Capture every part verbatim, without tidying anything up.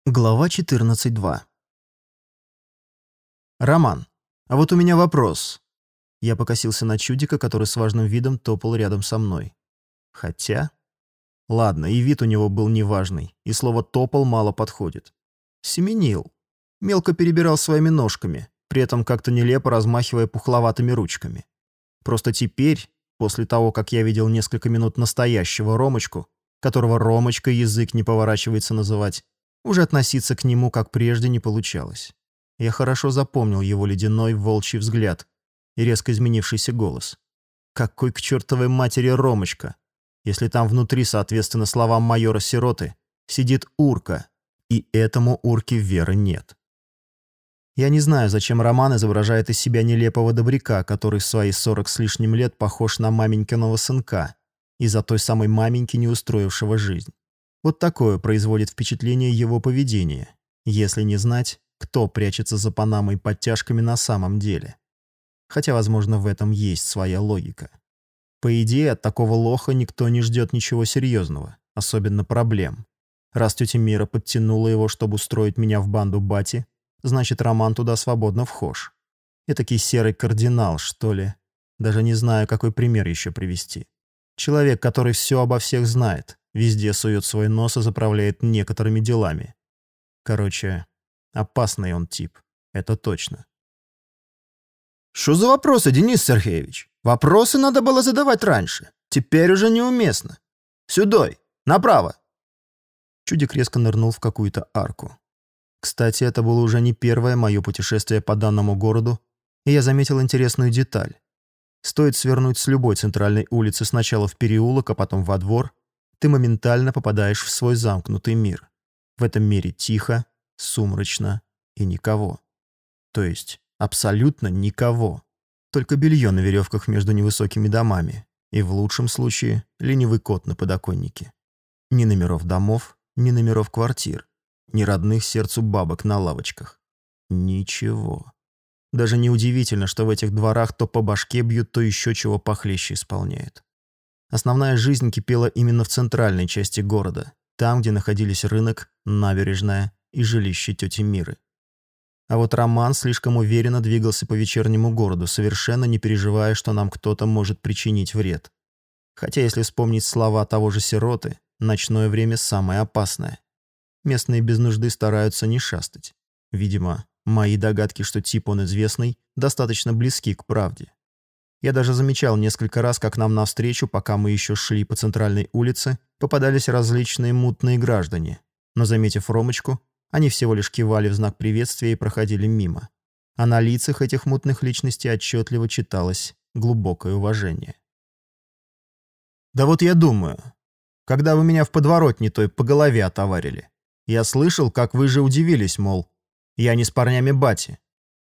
Глава четырнадцать два. «Роман, а вот у меня вопрос». Я покосился на чудика, который с важным видом топал рядом со мной. Хотя... Ладно, и вид у него был неважный, и слово «топал» мало подходит. Семенил. Мелко перебирал своими ножками, при этом как-то нелепо размахивая пухловатыми ручками. Просто теперь, после того, как я видел несколько минут настоящего Ромочку, которого Ромочкой язык не поворачивается называть, уже относиться к нему, как прежде, не получалось. Я хорошо запомнил его ледяной волчий взгляд и резко изменившийся голос. Какой к чертовой матери Ромочка, если там внутри, соответственно словам майора Сироты, сидит урка, и этому урке веры нет. Я не знаю, зачем Роман изображает из себя нелепого добряка, который в свои сорок с лишним лет похож на маменькиного сынка, из-за той самой маменьки, не устроившего жизнь. Вот такое производит впечатление его поведения, если не знать, кто прячется за панамой и подтяжками на самом деле. Хотя, возможно, в этом есть своя логика. По идее, от такого лоха никто не ждет ничего серьезного, особенно проблем. Раз тетя Мира подтянула его, чтобы устроить меня в банду бати, значит, Роман туда свободно вхож. Этакий серый кардинал, что ли. Даже не знаю, какой пример еще привести. Человек, который все обо всех знает, везде сует свой нос и заправляет некоторыми делами. Короче, опасный он тип, это точно. «Что за вопросы, Денис Сергеевич? Вопросы надо было задавать раньше. Теперь уже неуместно. Сюдой, направо!» Чудик резко нырнул в какую-то арку. Кстати, это было уже не первое мое путешествие по данному городу, и я заметил интересную деталь. Стоит свернуть с любой центральной улицы сначала в переулок, а потом во двор, ты моментально попадаешь в свой замкнутый мир. В этом мире тихо, сумрачно и никого. То есть абсолютно никого. Только белье на веревках между невысокими домами и, в лучшем случае, ленивый кот на подоконнике. Ни номеров домов, ни номеров квартир, ни родных сердцу бабок на лавочках. Ничего. Даже неудивительно, что в этих дворах то по башке бьют, то еще чего похлеще исполняют. Основная жизнь кипела именно в центральной части города, там, где находились рынок, набережная и жилище тети Миры. А вот Роман слишком уверенно двигался по вечернему городу, совершенно не переживая, что нам кто-то может причинить вред. Хотя, если вспомнить слова того же Сироты, ночное время самое опасное. Местные без нужды стараются не шастать. Видимо, мои догадки, что тип он известный, достаточно близки к правде. Я даже замечал несколько раз, как нам навстречу, пока мы еще шли по центральной улице, попадались различные мутные граждане. Но, заметив Ромочку, они всего лишь кивали в знак приветствия и проходили мимо. А на лицах этих мутных личностей отчетливо читалось глубокое уважение. «Да вот я думаю, когда вы меня в подворотне той по голове отоварили, я слышал, как вы же удивились, мол, я не с парнями бати».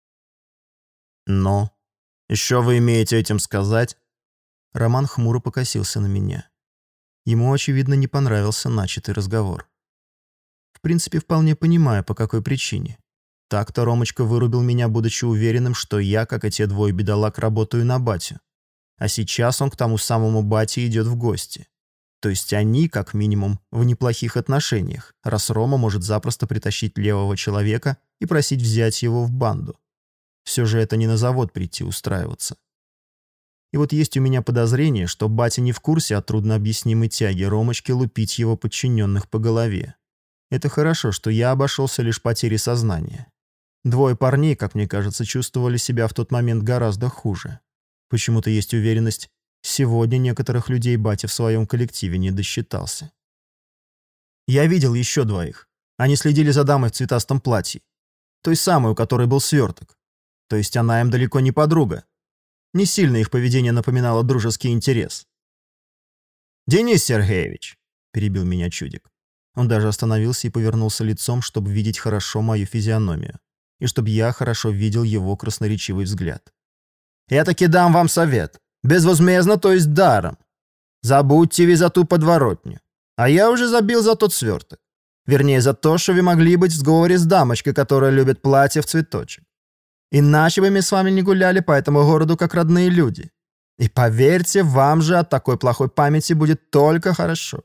«Но? Еще вы имеете этим сказать?» Роман хмуро покосился на меня. Ему, очевидно, не понравился начатый разговор. В принципе, вполне понимаю, по какой причине. Так-то Ромочка вырубил меня, будучи уверенным, что я, как и те двое бедолаг, работаю на батю. А сейчас он к тому самому бате идет в гости. То есть они, как минимум, в неплохих отношениях, раз Рома может запросто притащить левого человека и просить взять его в банду. Все же это не на завод прийти устраиваться. И вот есть у меня подозрение, что батя не в курсе о труднообъяснимой тяге Ромочки лупить его подчиненных по голове. Это хорошо, что я обошелся лишь потерей сознания. Двое парней, как мне кажется, чувствовали себя в тот момент гораздо хуже. Почему-то есть уверенность, сегодня некоторых людей батя в своем коллективе не досчитался. Я видел еще двоих. Они следили за дамой в цветастом платье. Той самой, у которой был сверток. То есть она им далеко не подруга. Не сильно их поведение напоминало дружеский интерес. «Денис Сергеевич», — перебил меня чудик. Он даже остановился и повернулся лицом, чтобы видеть хорошо мою физиономию. И чтобы я хорошо видел его красноречивый взгляд. «Я таки дам вам совет. Безвозмездно, то есть даром. Забудьте вы за ту подворотню. А я уже забил за тот сверток. Вернее, за то, что вы могли быть в сговоре с дамочкой, которая любит платье в цветочек. Иначе бы мы с вами не гуляли по этому городу, как родные люди. И поверьте, вам же от такой плохой памяти будет только хорошо.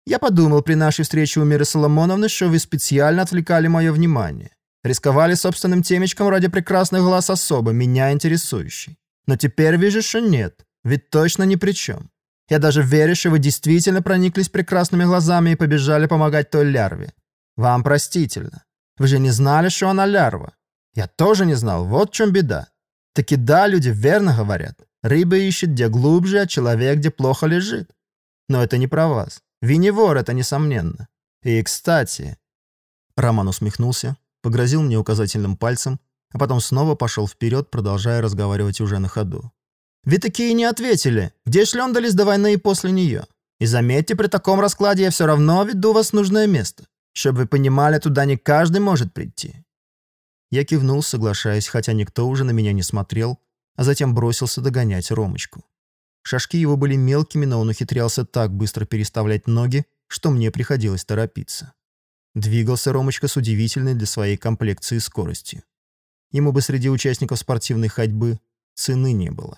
Я подумал при нашей встрече у Миры Соломоновны, что вы специально отвлекали мое внимание. Рисковали собственным темечком ради прекрасных глаз особо, меня интересующей. Но теперь вижу, что нет. Ведь точно ни при чем. Я даже верю, что вы действительно прониклись прекрасными глазами и побежали помогать той лярве. Вам простительно. Вы же не знали, что она лярва. Я тоже не знал, вот в чем беда. Таки да, люди верно говорят. Рыба ищет где глубже, а человек где плохо лежит. Но это не про вас. Вы не вор, это несомненно. И, кстати... Роман усмехнулся, погрозил мне указательным пальцем, а потом снова пошел вперед, продолжая разговаривать уже на ходу. Вы такие не ответили, где шлендались до войны и после нее. И заметьте, при таком раскладе я все равно веду вас в нужное место. Чтобы вы понимали, туда не каждый может прийти. Я кивнул, соглашаясь, хотя никто уже на меня не смотрел, а затем бросился догонять Ромочку. Шажки его были мелкими, но он ухитрялся так быстро переставлять ноги, что мне приходилось торопиться. Двигался Ромочка с удивительной для своей комплекции скоростью. Ему бы среди участников спортивной ходьбы цены не было.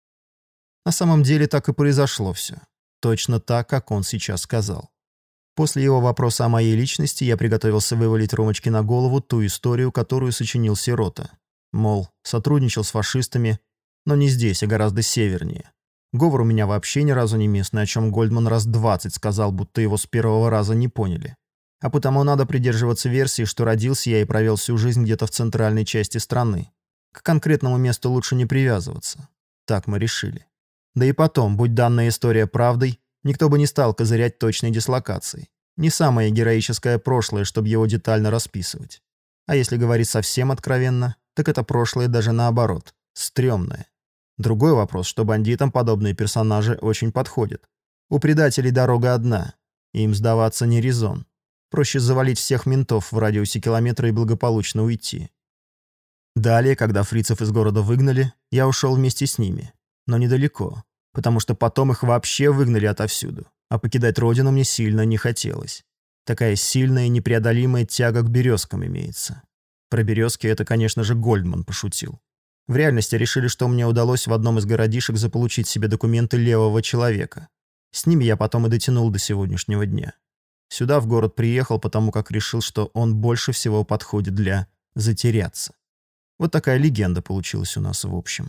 На самом деле так и произошло все. Точно так, как он сейчас сказал. После его вопроса о моей личности я приготовился вывалить Ромочке на голову ту историю, которую сочинил Сирота. Мол, сотрудничал с фашистами, но не здесь, а гораздо севернее. Говор у меня вообще ни разу не местный, о чем Гольдман раз двадцать сказал, будто его с первого раза не поняли. А потому надо придерживаться версии, что родился я и провел всю жизнь где-то в центральной части страны. К конкретному месту лучше не привязываться. Так мы решили. Да и потом, будь данная история правдой, никто бы не стал козырять точной дислокацией. Не самое героическое прошлое, чтобы его детально расписывать. А если говорить совсем откровенно, так это прошлое даже наоборот, стрёмное. Другой вопрос, что бандитам подобные персонажи очень подходят. У предателей дорога одна, и им сдаваться не резон. Проще завалить всех ментов в радиусе километра и благополучно уйти. Далее, когда фрицев из города выгнали, я ушел вместе с ними. Но недалеко, потому что потом их вообще выгнали отовсюду, а покидать родину мне сильно не хотелось. Такая сильная и непреодолимая тяга к березкам имеется. Про березки это, конечно же, Гольдман пошутил. В реальности решили, что мне удалось в одном из городишек заполучить себе документы левого человека. С ними я потом и дотянул до сегодняшнего дня. Сюда в город приехал, потому как решил, что он больше всего подходит для затеряться. Вот такая легенда получилась у нас в общем.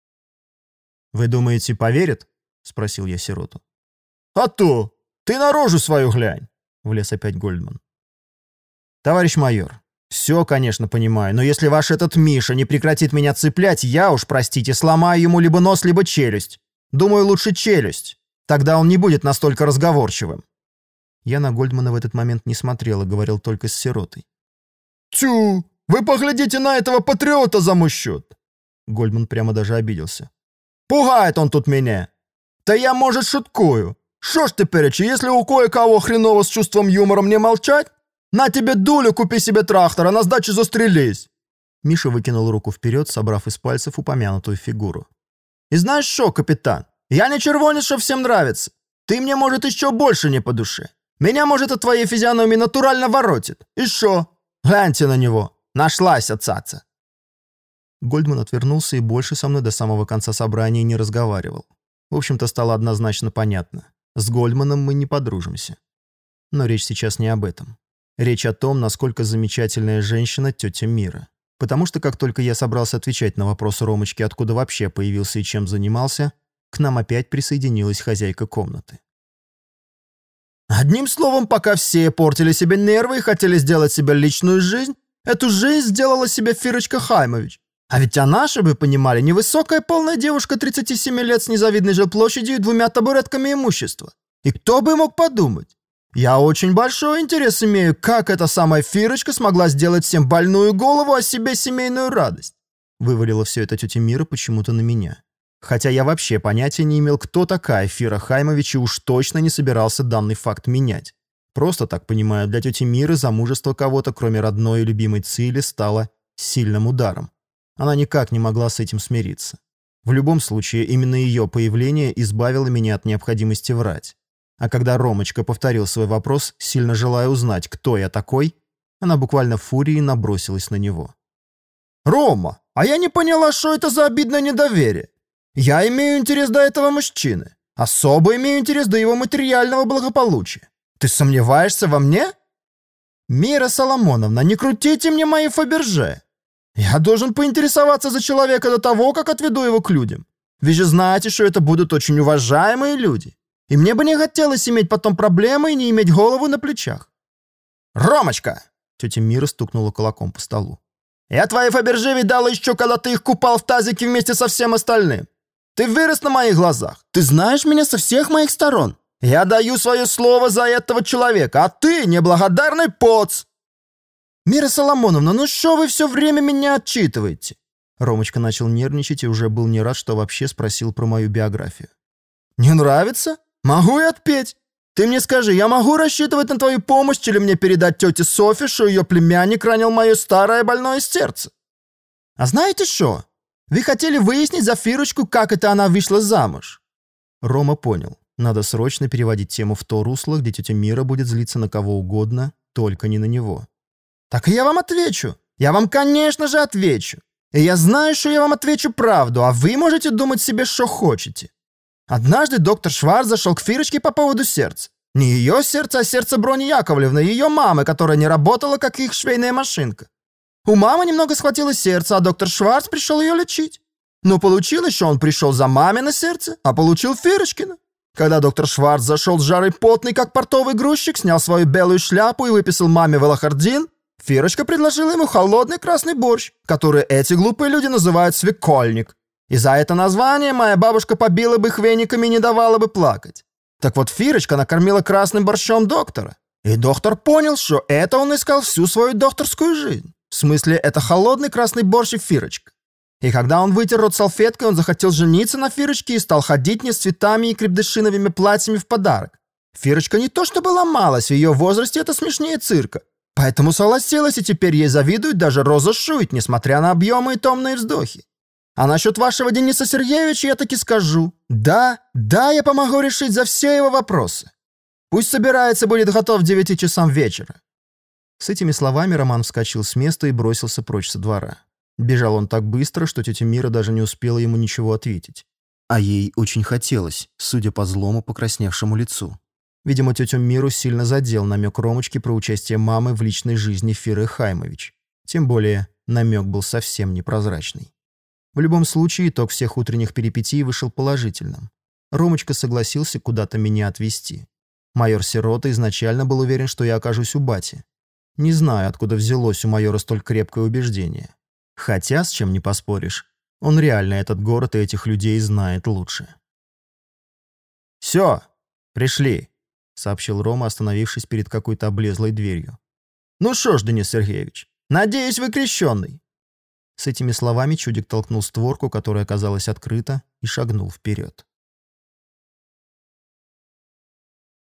«Вы думаете, поверят?» — спросил я Сироту. «А то! Ты на рожу свою глянь!» — влез опять Гольдман. «Товарищ майор, все, конечно, понимаю, но если ваш этот Миша не прекратит меня цеплять, я уж, простите, сломаю ему либо нос, либо челюсть. Думаю, лучше челюсть. Тогда он не будет настолько разговорчивым». Я на Гольдмана в этот момент не смотрел и говорил только с Сиротой. «Тю! Вы поглядите на этого патриота за мой счет!» Гольдман прямо даже обиделся. «Пугает он тут меня! Да я, может, шуткую. Шо ж теперь, если у кое-кого хреново с чувством юмора мне молчать? На тебе дулю, купи себе трактор, а на сдачу застрелись!» Миша выкинул руку вперед, собрав из пальцев упомянутую фигуру. «И знаешь что, капитан, я не червонец, что всем нравится. Ты мне, может, еще больше не по душе. Меня, может, от твоей физиономии натурально воротит. И шо? Гляньте на него. Нашлась отцаца!» Гольдман отвернулся и больше со мной до самого конца собрания не разговаривал. В общем-то, стало однозначно понятно. С Гольдманом мы не подружимся. Но речь сейчас не об этом. Речь о том, насколько замечательная женщина тетя Мира. Потому что как только я собрался отвечать на вопрос Ромочки, откуда вообще появился и чем занимался, к нам опять присоединилась хозяйка комнаты. «Одним словом, пока все портили себе нервы и хотели сделать себе личную жизнь, эту жизнь сделала себе Фирочка Хаймович. А ведь она, чтобы вы понимали, невысокая полная девушка тридцати семи лет с незавидной жилплощадью и двумя табуретками имущества. И кто бы мог подумать? Я очень большой интерес имею, как эта самая Фирочка смогла сделать всем больную голову, а себе семейную радость. Вывалила все это тетя Мира почему-то на меня. Хотя я вообще понятия не имел, кто такая Фира Хаймович, и уж точно не собирался данный факт менять. Просто, так понимаю, для тети Миры замужество кого-то, кроме родной и любимой Цили, стало сильным ударом. Она никак не могла с этим смириться. В любом случае, именно ее появление избавило меня от необходимости врать. А когда Ромочка повторил свой вопрос, сильно желая узнать, кто я такой, она буквально в фурии набросилась на него. «Рома, а я не поняла, что это за обидное недоверие. Я имею интерес до этого мужчины. Особо имею интерес до его материального благополучия. Ты сомневаешься во мне? Мира Соломоновна, не крутите мне мои Фаберже. Я должен поинтересоваться за человека до того, как отведу его к людям. Вы же знаете, что это будут очень уважаемые люди. И мне бы не хотелось иметь потом проблемы и не иметь голову на плечах. Ромочка! Тетя Мира стукнула кулаком по столу. Я твои Фаберже видала еще, когда ты их купал в тазике вместе со всем остальным. Ты вырос на моих глазах. Ты знаешь меня со всех моих сторон. Я даю свое слово за этого человека, а ты неблагодарный поц. Мира Соломоновна, ну что вы все время меня отчитываете? Ромочка начал нервничать и уже был не рад, что вообще спросил про мою биографию. Не нравится? Могу и отпеть. Ты мне скажи, я могу рассчитывать на твою помощь или мне передать тете Софи, что ее племянник ранил мое старое больное сердце? А знаете что? Вы хотели выяснить за Фирочку, как это она вышла замуж. Рома понял. Надо срочно переводить тему в то русло, где тетя Мира будет злиться на кого угодно, только не на него. Так я вам отвечу. Я вам, конечно же, отвечу. И я знаю, что я вам отвечу правду, а вы можете думать себе, что хотите. Однажды доктор Шварц зашел к Фирочке по поводу сердца. Не ее сердце, а сердце Брони Яковлевны, ее мамы, которая не работала, как их швейная машинка. У мамы немного схватило сердце, а доктор Шварц пришел ее лечить. Но получилось, что он пришел за мамино сердце, а получил Фирочкино. Когда доктор Шварц зашел с жарой потный, как портовый грузчик, снял свою белую шляпу и выписал маме велохардин, Фирочка предложила ему холодный красный борщ, который эти глупые люди называют свекольник. И за это название моя бабушка побила бы их вениками и не давала бы плакать. Так вот, Фирочка накормила красным борщом доктора. И доктор понял, что это он искал всю свою докторскую жизнь. В смысле, это холодный красный борщ и Фирочка. И когда он вытер рот салфеткой, он захотел жениться на Фирочке и стал ходить не с цветами и крепдышиновыми платьями в подарок. Фирочка не то чтобы ломалась, в ее возрасте это смешнее цирка. Поэтому согласилась, и теперь ей завидует даже Роза Шуйт, несмотря на объемы и томные вздохи. А насчет вашего Дениса Сергеевича я таки скажу. Да, да, я помогу решить за все его вопросы. Пусть собирается, будет готов к девяти часам вечера. С этими словами Роман вскочил с места и бросился прочь со двора. Бежал он так быстро, что тетя Мира даже не успела ему ничего ответить. А ей очень хотелось, судя по злому покрасневшему лицу. Видимо, тетю Миру сильно задел намек Ромочки про участие мамы в личной жизни Фиры Хаймович. Тем более, намек был совсем непрозрачный. В любом случае, итог всех утренних перипетий вышел положительным. Ромочка согласился куда-то меня отвезти. Майор Сирота изначально был уверен, что я окажусь у бати. Не знаю, откуда взялось у майора столь крепкое убеждение. Хотя, с чем не поспоришь, он реально этот город и этих людей знает лучше. «Все, пришли», — сообщил Рома, остановившись перед какой-то облезлой дверью. «Ну что ж, Денис Сергеевич, надеюсь, вы крещеный». С этими словами чудик толкнул створку, которая оказалась открыта, и шагнул вперед.